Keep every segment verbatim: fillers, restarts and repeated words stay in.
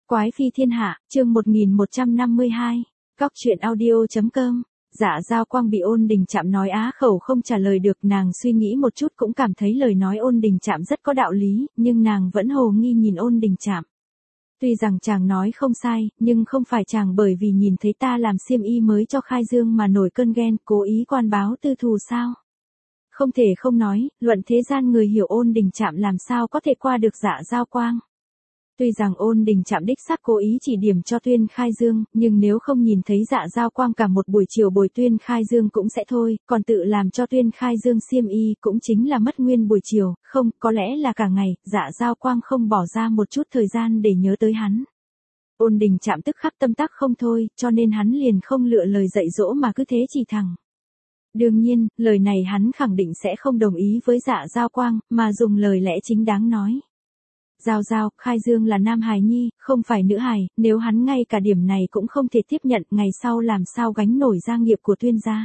Quái phi thiên hạ, chương một nghìn một trăm năm mươi hai, Góc truyện audio.com. Dạ Giao Quang bị Ôn Đình Trạm nói á khẩu không trả lời được, nàng suy nghĩ một chút cũng cảm thấy lời nói Ôn Đình Trạm rất có đạo lý, nhưng nàng vẫn hồ nghi nhìn Ôn Đình Trạm. Tuy rằng chàng nói không sai, nhưng không phải chàng bởi vì nhìn thấy ta làm xiêm y mới cho Khai Dương mà nổi cơn ghen, cố ý quan báo tư thù sao? Không thể không nói, luận thế gian người hiểu Ôn Đình Trạm làm sao có thể qua được Dạ Giao Quang. Tuy rằng Ôn Đình Trạm đích xác cố ý chỉ điểm cho Tuyên Khai Dương, nhưng nếu không nhìn thấy Dạ Giao Quang cả một buổi chiều bồi Tuyên Khai Dương cũng sẽ thôi, còn tự làm cho Tuyên Khai Dương xiêm y cũng chính là mất nguyên buổi chiều, không, có lẽ là cả ngày, Dạ Giao Quang không bỏ ra một chút thời gian để nhớ tới hắn. Ôn Đình Trạm tức khắc tâm tắc không thôi, cho nên hắn liền không lựa lời dạy dỗ mà cứ thế chỉ thẳng. Đương nhiên, lời này hắn khẳng định sẽ không đồng ý với Dạ Giao Quang, mà dùng lời lẽ chính đáng nói. Giao Giao, Khai Dương là nam hài nhi, không phải nữ hài, nếu hắn ngay cả điểm này cũng không thể tiếp nhận, ngày sau làm sao gánh nổi gia nghiệp của Tuyên gia.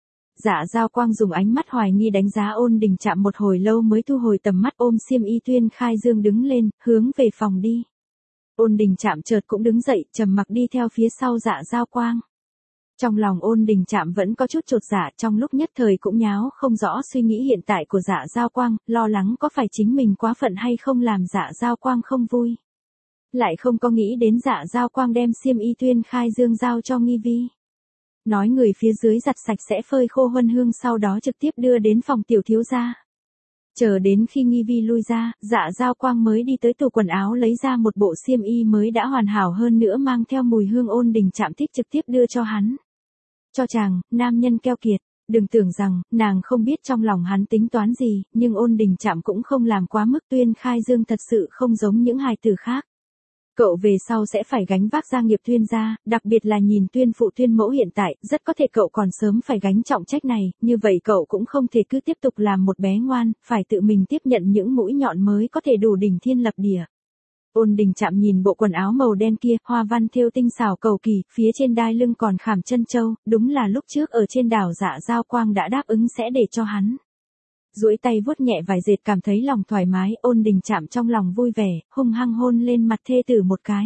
Dạ Giao Quang dùng ánh mắt hoài nghi đánh giá Ôn Đình Trạm một hồi lâu mới thu hồi tầm mắt, ôm xiêm y Tuyên Khai Dương đứng lên, hướng về phòng đi. Ôn Đình Trạm chợt cũng đứng dậy, trầm mặc đi theo phía sau Dạ Giao Quang. Trong lòng Ôn Đình Trạm vẫn có chút chột dạ, trong lúc nhất thời cũng nháo không rõ suy nghĩ hiện tại của Dạ Giao Quang, lo lắng có phải chính mình quá phận hay không làm Dạ Giao Quang không vui. Lại không có nghĩ đến Dạ Giao Quang đem xiêm y Tuyên Khai Dương giao cho Nghi Vi. Nói người phía dưới giặt sạch sẽ phơi khô huân hương, sau đó trực tiếp đưa đến phòng tiểu thiếu gia. Chờ đến khi Nghi Vi lui ra, Dạ Giao Quang mới đi tới tủ quần áo lấy ra một bộ xiêm y mới đã hoàn hảo hơn nữa mang theo mùi hương Ôn Đình Trạm thích trực tiếp đưa cho hắn. Cho chàng, nam nhân keo kiệt, đừng tưởng rằng, nàng không biết trong lòng hắn tính toán gì, nhưng Ôn Đình Trạm cũng không làm quá mức. Tuyên Khai Dương thật sự không giống những hài tử khác. Cậu về sau sẽ phải gánh vác gia nghiệp Tuyên gia, đặc biệt là nhìn Tuyên phụ Tuyên mẫu hiện tại, rất có thể cậu còn sớm phải gánh trọng trách này, như vậy cậu cũng không thể cứ tiếp tục làm một bé ngoan, phải tự mình tiếp nhận những mũi nhọn mới có thể đủ đỉnh thiên lập địa. Ôn Đình Trạm nhìn bộ quần áo màu đen kia, hoa văn thêu tinh xảo cầu kỳ, phía trên đai lưng còn khảm chân châu, đúng là lúc trước ở trên đảo Dạ Giao Quang đã đáp ứng sẽ để cho hắn. Duỗi tay vuốt nhẹ vài dệt, cảm thấy lòng thoải mái, Ôn Đình Trạm trong lòng vui vẻ, hung hăng hôn lên mặt thê tử một cái.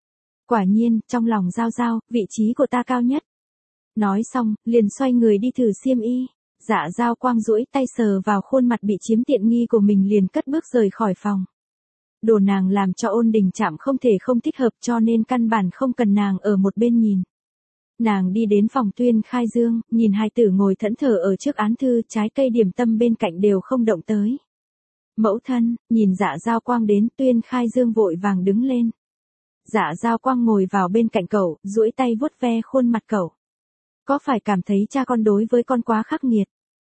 Quả nhiên, trong lòng Giao Giao, vị trí của ta cao nhất. Nói xong, liền xoay người đi thử xiêm y. Dạ Giao Quang duỗi tay sờ vào khuôn mặt bị chiếm tiện nghi của mình liền cất bước rời khỏi phòng. Đồ nàng làm cho Ôn Đình Trạm không thể không thích hợp, cho nên căn bản không cần nàng ở một bên nhìn. Nàng đi đến phòng Tuyên Khai Dương, nhìn hai tử ngồi thẫn thờ ở trước án thư, trái cây điểm tâm bên cạnh đều không động tới. Mẫu thân, nhìn Dạ Giao Quang đến, Tuyên Khai Dương vội vàng đứng lên. Dạ Giao Quang ngồi vào bên cạnh cậu, duỗi tay vuốt ve khuôn mặt cậu. Có phải cảm thấy cha con đối với con quá khắc nghiệt?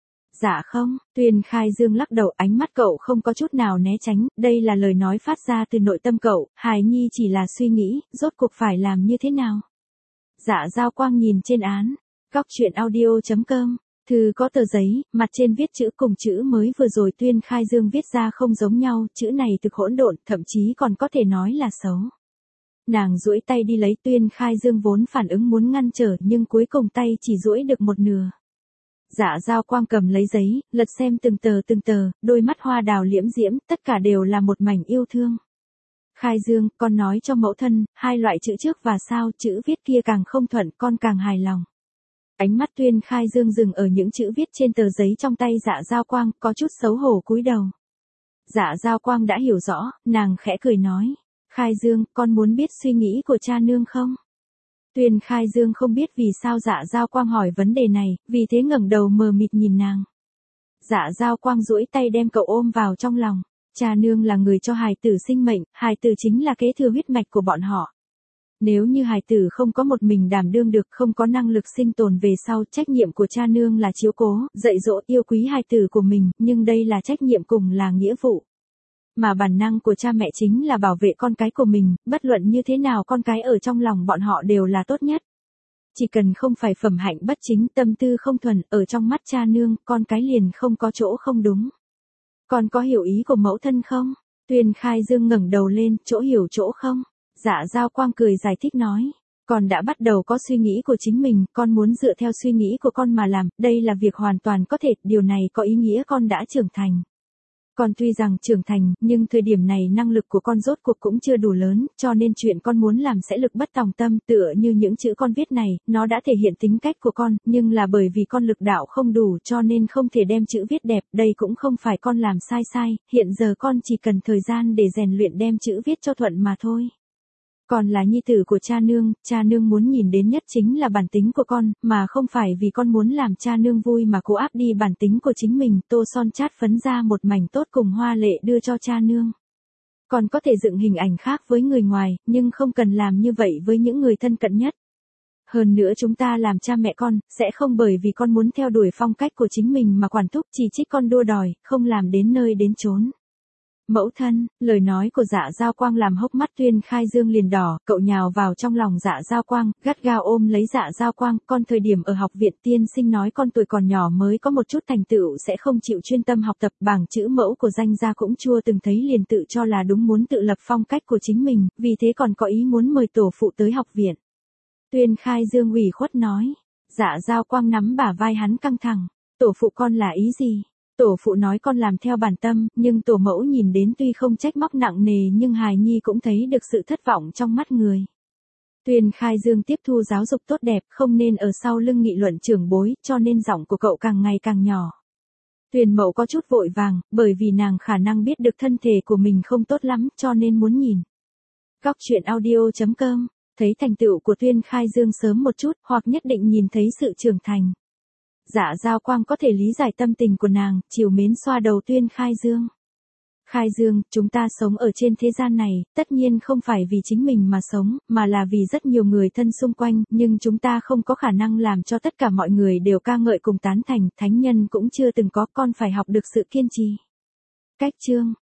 Dạ không, Tuyên Khai Dương lắc đầu, ánh mắt cậu không có chút nào né tránh, đây là lời nói phát ra từ nội tâm cậu, hài nhi chỉ là suy nghĩ, rốt cuộc phải làm như thế nào. Dạ Giao Quang nhìn trên án, Góc truyện audio.com, thư có tờ giấy, mặt trên viết chữ cùng chữ mới vừa rồi Tuyên Khai Dương viết ra không giống nhau, chữ này thực hỗn độn, thậm chí còn có thể nói là xấu. Nàng duỗi tay đi lấy, Tuyên Khai Dương vốn phản ứng muốn ngăn trở nhưng cuối cùng tay chỉ duỗi được một nửa. Dạ Giao Quang cầm lấy giấy, lật xem từng tờ từng tờ, đôi mắt hoa đào liễm diễm, tất cả đều là một mảnh yêu thương. Khai Dương, con nói cho mẫu thân, hai loại chữ trước và sau, chữ viết kia càng không thuận, con càng hài lòng. Ánh mắt Tuyên Khai Dương dừng ở những chữ viết trên tờ giấy trong tay Dạ Giao Quang, có chút xấu hổ cúi đầu. Dạ Giao Quang đã hiểu rõ, nàng khẽ cười nói. Khai Dương, con muốn biết suy nghĩ của cha nương không? Tuyên Khai Dương không biết vì sao Dạ Giao Quang hỏi vấn đề này, vì thế ngẩng đầu mờ mịt nhìn nàng. Dạ Giao Quang duỗi tay đem cậu ôm vào trong lòng. Cha nương là người cho hài tử sinh mệnh, hài tử chính là kế thừa huyết mạch của bọn họ. Nếu như hài tử không có một mình đảm đương được, không có năng lực sinh tồn về sau, trách nhiệm của cha nương là chiếu cố, dạy dỗ, yêu quý hài tử của mình, nhưng đây là trách nhiệm cùng là nghĩa vụ. Mà bản năng của cha mẹ chính là bảo vệ con cái của mình, bất luận như thế nào con cái ở trong lòng bọn họ đều là tốt nhất. Chỉ cần không phải phẩm hạnh bất chính, tâm tư không thuần, ở trong mắt cha nương, con cái liền không có chỗ không đúng. Con có hiểu ý của mẫu thân không? Tuyên Khai Dương ngẩng đầu lên, chỗ hiểu chỗ không? Dạ Giao Quang cười giải thích nói. Con đã bắt đầu có suy nghĩ của chính mình, con muốn dựa theo suy nghĩ của con mà làm, đây là việc hoàn toàn có thể, điều này có ý nghĩa con đã trưởng thành. Con tuy rằng trưởng thành, nhưng thời điểm này năng lực của con rốt cuộc cũng chưa đủ lớn, cho nên chuyện con muốn làm sẽ lực bất tòng tâm, tựa như những chữ con viết này, nó đã thể hiện tính cách của con, nhưng là bởi vì con lực đạo không đủ cho nên không thể đem chữ viết đẹp, đây cũng không phải con làm sai sai, hiện giờ con chỉ cần thời gian để rèn luyện đem chữ viết cho thuận mà thôi. Con là nhi tử của cha nương, cha nương muốn nhìn đến nhất chính là bản tính của con, mà không phải vì con muốn làm cha nương vui mà cố áp đi bản tính của chính mình, tô son chát phấn ra một mảnh tốt cùng hoa lệ đưa cho cha nương. Con có thể dựng hình ảnh khác với người ngoài, nhưng không cần làm như vậy với những người thân cận nhất. Hơn nữa chúng ta làm cha mẹ con, sẽ không bởi vì con muốn theo đuổi phong cách của chính mình mà quản thúc chỉ trích con đua đòi, không làm đến nơi đến chốn. Mẫu thân, lời nói của Dạ Giao Quang làm hốc mắt Tuyên Khai Dương liền đỏ, cậu nhào vào trong lòng Dạ Giao Quang, gắt gao ôm lấy Dạ Giao Quang, con thời điểm ở học viện tiên sinh nói con tuổi còn nhỏ mới có một chút thành tựu sẽ không chịu chuyên tâm học tập, bảng chữ mẫu của danh gia cũng chưa từng thấy liền tự cho là đúng muốn tự lập phong cách của chính mình, vì thế còn có ý muốn mời tổ phụ tới học viện. Tuyên Khai Dương ủy khuất nói, Dạ Giao Quang nắm bả vai hắn căng thẳng, tổ phụ con là ý gì? Tổ phụ nói con làm theo bản tâm, nhưng tổ mẫu nhìn đến tuy không trách móc nặng nề nhưng hài nhi cũng thấy được sự thất vọng trong mắt người. Tuyên Khai Dương tiếp thu giáo dục tốt đẹp, không nên ở sau lưng nghị luận trưởng bối, cho nên giọng của cậu càng ngày càng nhỏ. Tuyền Mậu có chút vội vàng, bởi vì nàng khả năng biết được thân thể của mình không tốt lắm, cho nên muốn nhìn. Góc truyện audio chấm com, thấy thành tựu của Tuyên Khai Dương sớm một chút, hoặc nhất định nhìn thấy sự trưởng thành. Dạ Giao Quang có thể lý giải tâm tình của nàng, chiều mến xoa đầu Tuyên Khai Dương. Khai Dương, chúng ta sống ở trên thế gian này, tất nhiên không phải vì chính mình mà sống, mà là vì rất nhiều người thân xung quanh, nhưng chúng ta không có khả năng làm cho tất cả mọi người đều ca ngợi cùng tán thành, thánh nhân cũng chưa từng có, con phải học được sự kiên trì. Cách chương